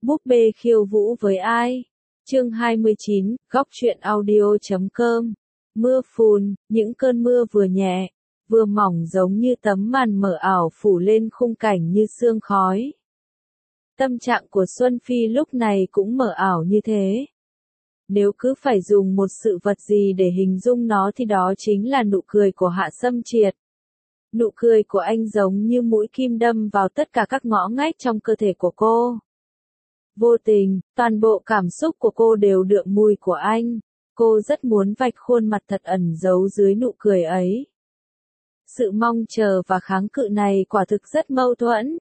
Búp bê khiêu vũ với ai? Chương 29, góc truyện audio.com. Mưa phùn, những cơn mưa vừa nhẹ, vừa mỏng giống như tấm màn mờ ảo phủ lên khung cảnh như sương khói. Tâm trạng của Xuân Phi lúc này cũng mờ ảo như thế. Nếu cứ phải dùng một sự vật gì để hình dung nó thì đó chính là nụ cười của Hạ Sâm Triệt. Nụ cười của anh giống như mũi kim đâm vào tất cả các ngõ ngách trong cơ thể của cô. Vô tình, toàn bộ cảm xúc của cô đều đượm mùi của anh. Cô rất muốn vạch khuôn mặt thật ẩn giấu dưới nụ cười ấy. Sự mong chờ và kháng cự này quả thực rất mâu thuẫn.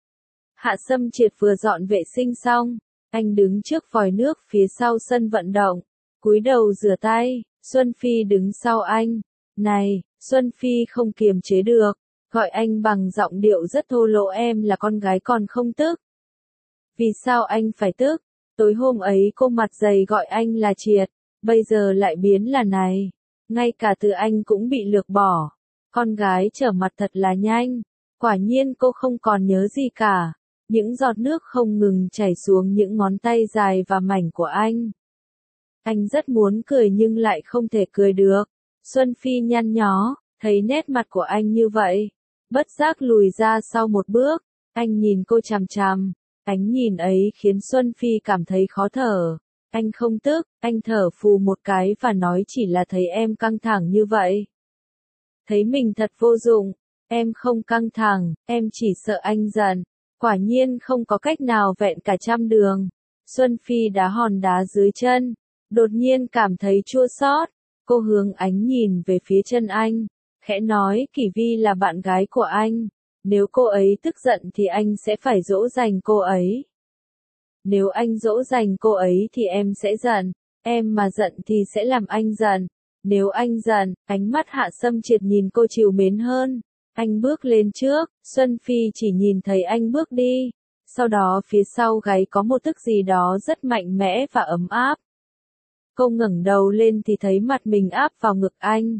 Hạ Sâm Triệt vừa dọn vệ sinh xong, anh đứng trước vòi nước phía sau sân vận động, cúi đầu rửa tay. Xuân Phi đứng sau anh. Này, Xuân Phi không kiềm chế được, gọi anh bằng giọng điệu rất thô lỗ, em là con gái còn không tức. Vì sao anh phải tức? Tối hôm ấy cô mặt dày gọi anh là Triệt, bây giờ lại biến là này. Ngay cả từ anh cũng bị lược bỏ. Con gái trở mặt thật là nhanh. Quả nhiên cô không còn nhớ gì cả. Những giọt nước không ngừng chảy xuống những ngón tay dài và mảnh của anh. Anh rất muốn cười nhưng lại không thể cười được. Xuân Phi nhăn nhó, thấy nét mặt của anh như vậy. Bất giác lùi ra sau một bước. Anh nhìn cô chằm chằm. Ánh nhìn ấy khiến Xuân Phi cảm thấy khó thở. Anh không tức, anh thở phù một cái và nói chỉ là thấy em căng thẳng như vậy. Thấy mình thật vô dụng, em không căng thẳng, em chỉ sợ anh giận. Quả nhiên không có cách nào vẹn cả trăm đường. Xuân Phi đá hòn đá dưới chân, đột nhiên cảm thấy chua xót. Cô hướng ánh nhìn về phía chân anh, khẽ nói Kỷ Vi là bạn gái của anh. Nếu cô ấy tức giận thì anh sẽ phải dỗ dành cô ấy. Nếu anh dỗ dành cô ấy thì em sẽ giận, em mà giận thì sẽ làm anh giận. Nếu anh giận, ánh mắt Hạ Sâm Triệt nhìn cô trìu mến hơn. Anh bước lên trước, Xuân Phi chỉ nhìn thấy anh bước đi. Sau đó phía sau gáy có một tức gì đó rất mạnh mẽ và ấm áp. Cô ngẩng đầu lên thì thấy mặt mình áp vào ngực anh.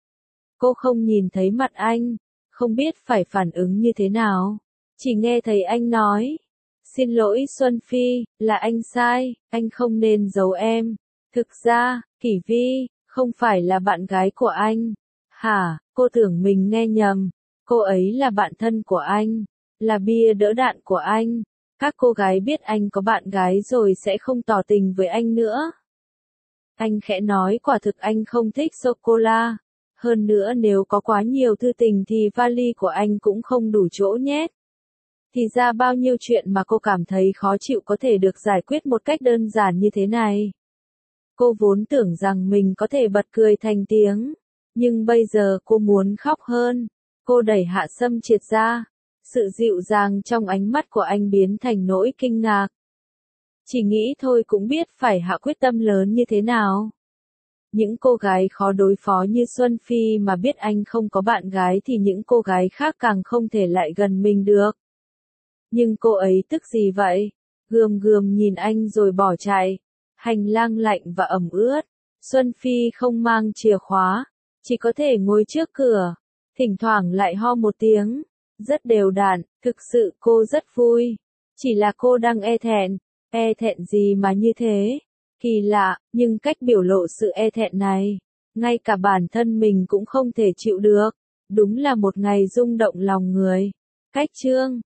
Cô không nhìn thấy mặt anh, không biết phải phản ứng như thế nào. Chỉ nghe thấy anh nói, xin lỗi Xuân Phi, là anh sai, anh không nên giấu em. Thực ra, Kỷ Vi, không phải là bạn gái của anh. Hả, cô tưởng mình nghe nhầm. Cô ấy là bạn thân của anh, là bia đỡ đạn của anh. Các cô gái biết anh có bạn gái rồi sẽ không tỏ tình với anh nữa. Anh khẽ nói quả thực anh không thích sô-cô-la. Hơn nữa nếu có quá nhiều thư tình thì vali của anh cũng không đủ chỗ nhét. Thì ra bao nhiêu chuyện mà cô cảm thấy khó chịu có thể được giải quyết một cách đơn giản như thế này. Cô vốn tưởng rằng mình có thể bật cười thành tiếng. Nhưng bây giờ cô muốn khóc hơn. Cô đẩy Hạ Sâm Triệt ra. Sự dịu dàng trong ánh mắt của anh biến thành nỗi kinh ngạc. Chỉ nghĩ thôi cũng biết phải hạ quyết tâm lớn như thế nào. Những cô gái khó đối phó như Xuân Phi mà biết anh không có bạn gái thì những cô gái khác càng không thể lại gần mình được. Nhưng cô ấy tức gì vậy? Gườm gườm nhìn anh rồi bỏ chạy. Hành lang lạnh và ẩm ướt. Xuân Phi không mang chìa khóa, chỉ có thể ngồi trước cửa. Thỉnh thoảng lại ho một tiếng. Rất đều đặn, thực sự cô rất vui. Chỉ là cô đang e thẹn. E thẹn gì mà như thế? Kỳ lạ, nhưng cách biểu lộ sự e thẹn này, ngay cả bản thân mình cũng không thể chịu được. Đúng là một ngày rung động lòng người. Cách chương